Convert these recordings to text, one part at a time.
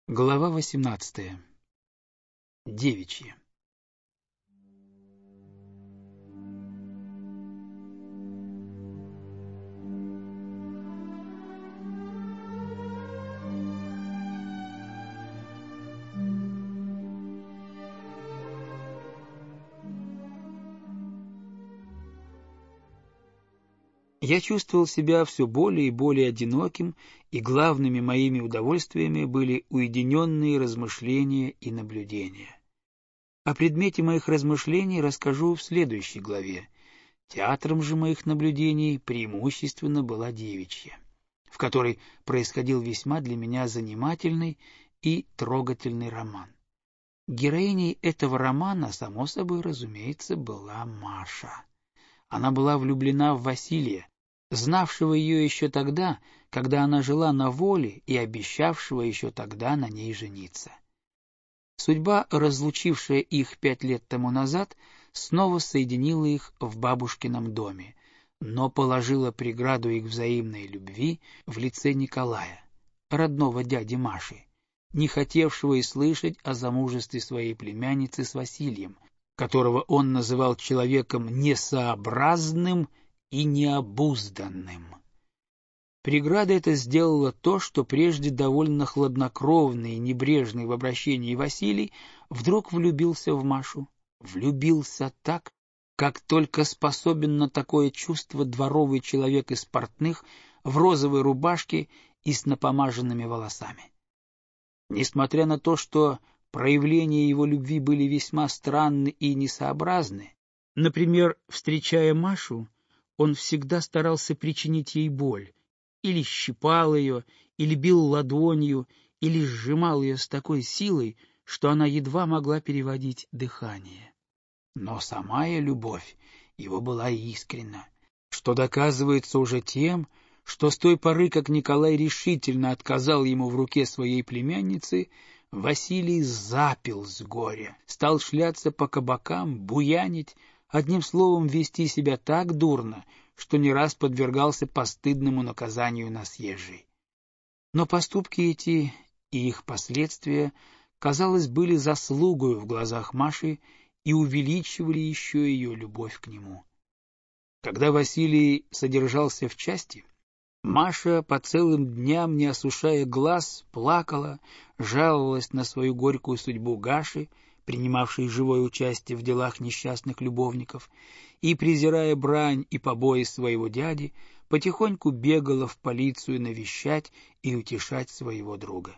Глава 18. Девичья. Я чувствовал себя все более и более одиноким, и главными моими удовольствиями были уединенные размышления и наблюдения. О предмете моих размышлений расскажу в следующей главе. Театром же моих наблюдений преимущественно была девичья, в которой происходил весьма для меня занимательный и трогательный роман. Героиней этого романа, само собой разумеется, была Маша. Она была влюблена в Василия, знавшего ее еще тогда, когда она жила на воле, и обещавшего еще тогда на ней жениться. Судьба, разлучившая их 5 лет тому назад, снова соединила их в бабушкином доме, но положила преграду их взаимной любви в лице Николая, родного дяди Маши, не хотевшего и слышать о замужестве своей племянницы с Василием, которого он называл человеком несообразным и необузданным. Преграда эта сделала то, что прежде довольно хладнокровный и небрежный в обращении Василий вдруг влюбился в Машу. Влюбился так, как только способен на такое чувство дворовый человек из портных в розовой рубашке и с напомаженными волосами. Несмотря на то, что проявления его любви были весьма странны и несообразны, например, встречая Машу, он всегда старался причинить ей боль, или щипал ее, или бил ладонью, или сжимал ее с такой силой, что она едва могла переводить дыхание. Но самая любовь его была искренна, что доказывается уже тем, что с той поры, как Николай решительно отказал ему в руке своей племянницы, Василий запил с горя, стал шляться по кабакам, буянить, одним словом, вести себя так дурно, что не раз подвергался постыдному наказанию на съезжей. Но поступки эти и их последствия, казалось, были заслугою в глазах Маши и увеличивали еще ее любовь к нему. Когда Василий содержался в части, Маша по целым дням, не осушая глаз, плакала, жаловалась на свою горькую судьбу Гаши, принимавшей живое участие в делах несчастных любовников, и, презирая брань и побои своего дяди, потихоньку бегала в полицию навещать и утешать своего друга.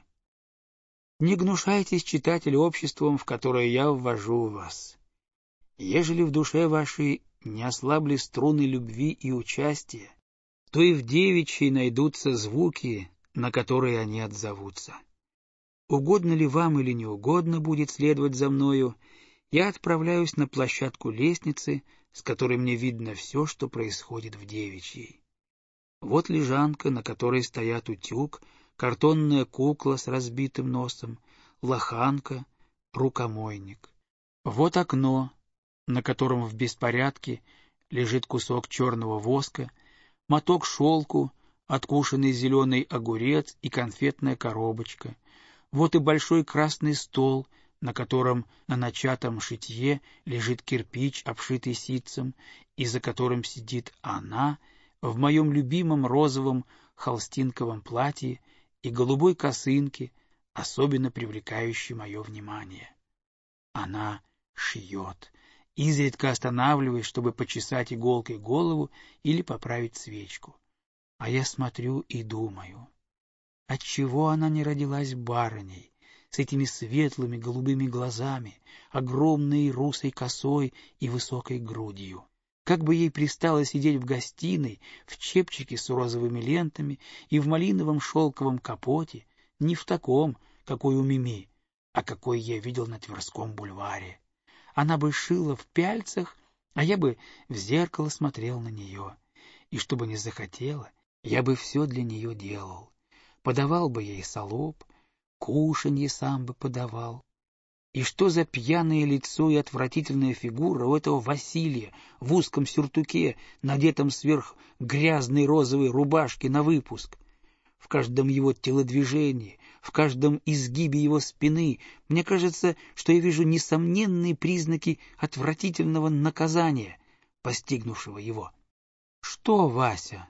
Не гнушайтесь, читатель, обществом, в которое я ввожу вас. Ежели в душе вашей не ослабли струны любви и участия, то и в девичьей найдутся звуки, на которые они отзовутся. Угодно ли вам или не угодно будет следовать за мною, я отправляюсь на площадку лестницы, с которой мне видно все, что происходит в девичьей. Вот лежанка, на которой стоят утюг, картонная кукла с разбитым носом, лоханка, рукомойник. Вот окно, на котором в беспорядке лежит кусок черного воска, моток шелку, откушенный зеленый огурец и конфетная коробочка. Вот и большой красный стол, на котором на начатом шитье лежит кирпич, обшитый ситцем, и за которым сидит она в моем любимом розовом холстинковом платье и голубой косынке, особенно привлекающей мое внимание. Она шьет, изредка останавливаясь, чтобы почесать иголкой голову или поправить свечку. А я смотрю и думаю, отчего она не родилась барыней, с этими светлыми голубыми глазами, огромной русой косой и высокой грудью. Как бы ей пристало сидеть в гостиной, в чепчике с розовыми лентами и в малиновом шелковом капоте, не в таком, какой у Мими, а какой я видел на Тверском бульваре. Она бы шила в пяльцах, а я бы в зеркало смотрел на нее. И что бы ни захотела, я бы все для нее делал. Подавал бы ей салоп, кушанье сам бы подавал. И что за пьяное лицо и отвратительная фигура у этого Василия в узком сюртуке, надетом сверх грязной розовой рубашки на выпуск. В каждом его телодвижении, в каждом изгибе его спины. Мне кажется, что я вижу несомненные признаки отвратительного наказания, постигнувшего его. — Что, Вася?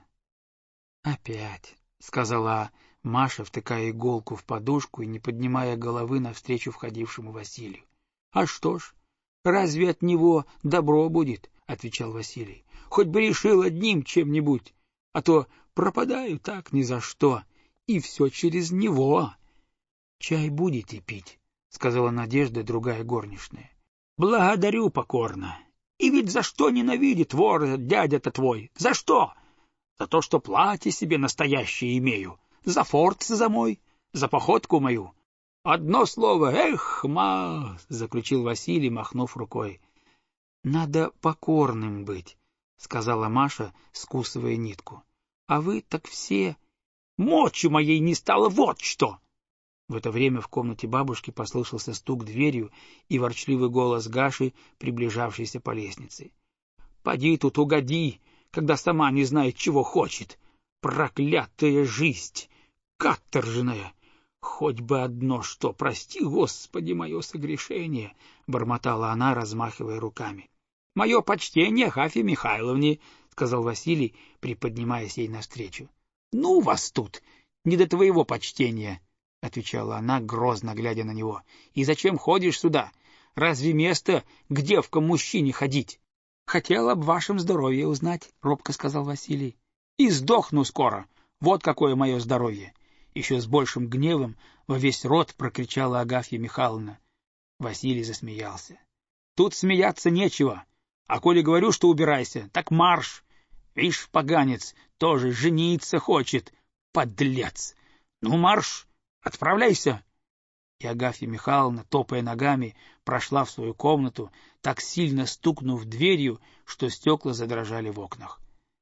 — Опять, — сказала Маша, втыкая иголку в подушку и не поднимая головы навстречу входившему Василию. — А что ж, разве от него добро будет? — отвечал Василий. — Хоть бы решил одним чем-нибудь, а то пропадаю так ни за что, и все через него. — Чай будете пить? — сказала Надежда, другая горничная. — Благодарю покорно. И ведь за что ненавидит вор дядя-то твой? За что? За то, что платье себе настоящее имею, за форт-за мой, за походку мою. Одно слово, эх, заключил Василий, махнув рукой. — Надо покорным быть, — сказала Маша, скусывая нитку. — А вы так все... — Мочи моей не стало, вот что! В это время в комнате бабушки послышался стук дверью и ворчливый голос Гаши, приближавшейся по лестнице. — Поди тут угоди, когда сама не знает, чего хочет. Проклятая жизнь! Каторжная! Хоть бы одно что, прости, Господи, мое согрешение! — бормотала она, размахивая руками. — Мое почтение Агафье Михайловне, — сказал Василий, приподнимаясь ей навстречу. — Ну вас тут! Не до твоего почтения! — отвечала она, грозно глядя на него. — И зачем ходишь сюда? Разве место к девкам-мужчине ходить? — Хотел об вашем здоровье узнать, — робко сказал Василий. — И сдохну скоро. Вот какое мое здоровье! Еще с большим гневом во весь рот прокричала Агафья Михайловна. Василий засмеялся. — Тут смеяться нечего. А коли говорю, что убирайся, так марш. Вишь, поганец, тоже жениться хочет. Подлец! Ну, марш! Отправляйся! И Агафья Михайловна, топая ногами, прошла в свою комнату, так сильно стукнув дверью, что стекла задрожали в окнах.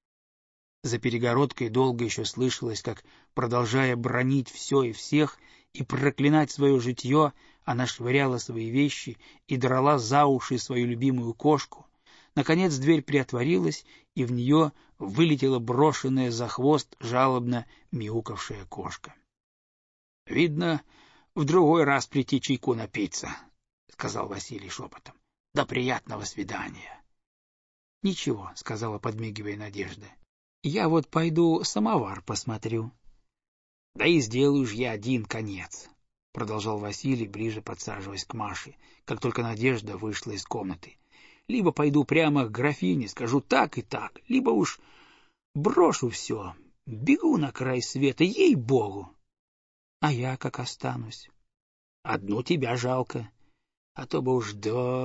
За перегородкой долго еще слышалось, как, продолжая бранить все и всех и проклинать свое житье, она швыряла свои вещи и драла за уши свою любимую кошку. Наконец дверь приотворилась, и в нее вылетела брошенная за хвост жалобно мяукавшая кошка. — Видно, в другой раз прийти чайку напиться, — сказал Василий шепотом. — До приятного свидания. — Ничего, — сказала, подмигивая Надежда. — Я вот пойду самовар посмотрю. — Да и сделаю ж я один конец, — продолжал Василий, ближе подсаживаясь к Маше, как только Надежда вышла из комнаты. — Либо пойду прямо к графине, скажу так и так, либо уж брошу все, бегу на край света, ей-богу. — А я как останусь? — Одну тебя жалко, а то бы уж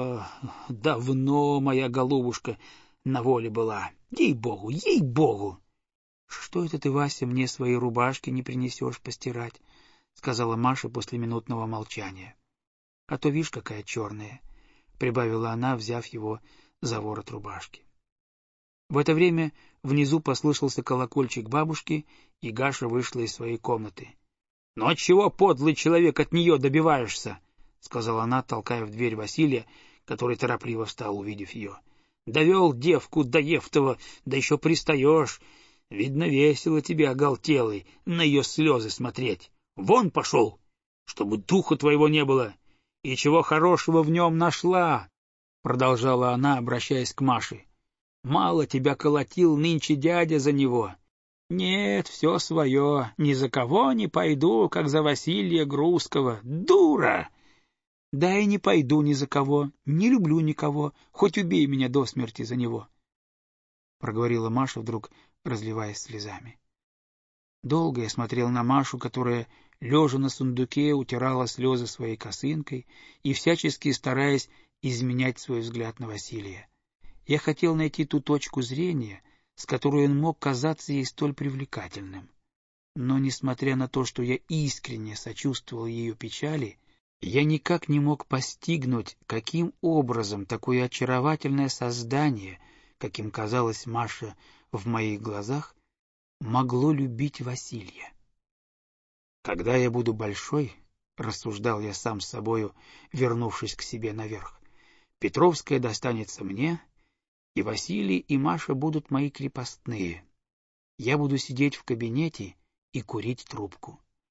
давно моя голубушка на воле была. Ей-богу, ей-богу! — Что это ты, Вася, мне свои рубашки не принесешь постирать? — сказала Маша после минутного молчания. — А то, видишь, какая черная, — прибавила она, взяв его за ворот рубашки. В это время внизу послышался колокольчик бабушки, и Гаша вышла из своей комнаты. — Ну отчего, подлый человек, от нее добиваешься? — сказала она, толкая в дверь Василия, который торопливо встал, увидев ее. — Довел девку до Евтова, да еще пристаешь. Видно, весело тебе, оголтелый, на ее слезы смотреть. Вон пошел, чтобы духу твоего не было. И чего хорошего в нем нашла? — продолжала она, обращаясь к Маше. — Мало тебя колотил нынче дядя за него. Нет, все свое, ни за кого не пойду, как за Василия Грузского. Дура! Да и не пойду ни за кого, не люблю никого, хоть убей меня до смерти за него, — проговорила Маша, вдруг разливаясь слезами. Долго я смотрел на Машу, которая, лежа на сундуке, утирала слезы своей косынкой и всячески стараясь изменять свой взгляд на Василия. Я хотел найти ту точку зрения, с которой он мог казаться ей столь привлекательным. Но, несмотря на то, что я искренне сочувствовал ее печали, я никак не мог постигнуть, каким образом такое очаровательное создание, каким казалась Маша в моих глазах, могло любить Василия. «Когда я буду большой, — рассуждал я сам с собою, вернувшись к себе наверх, — Петровская достанется мне, и Василий и Маша будут мои крепостные. Я буду сидеть в кабинете и курить трубку.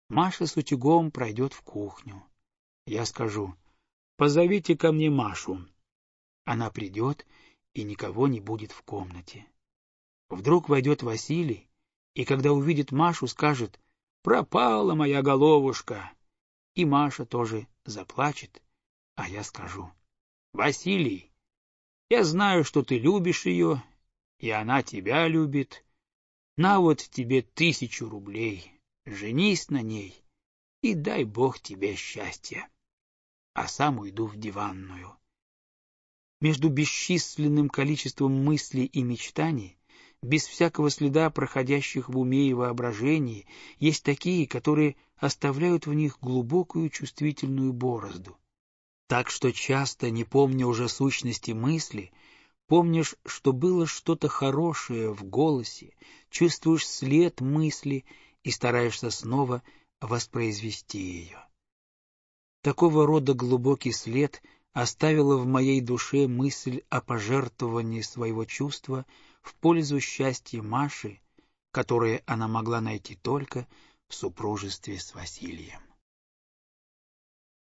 Маша с утюгом пройдет в кухню. Я скажу: «Позовите ко мне Машу». Она придет, и никого не будет в комнате. Вдруг войдет Василий, и когда увидит Машу, скажет: «Пропала моя головушка». И Маша тоже заплачет, а я скажу: «Василий, я знаю, что ты любишь ее, и она тебя любит. На вот тебе 1000 рублей, женись на ней, и дай Бог тебе счастья». А сам уйду в диванную. Между бесчисленным количеством мыслей и мечтаний, без всякого следа проходящих в уме и воображении, есть такие, которые оставляют в них глубокую чувствительную борозду. Так что часто, не помня уже сущности мысли, помнишь, что было что-то хорошее в голосе, чувствуешь след мысли и стараешься снова воспроизвести ее. Такого рода глубокий след оставила в моей душе мысль о пожертвовании своего чувства в пользу счастья Маши, которое она могла найти только в супружестве с Василием.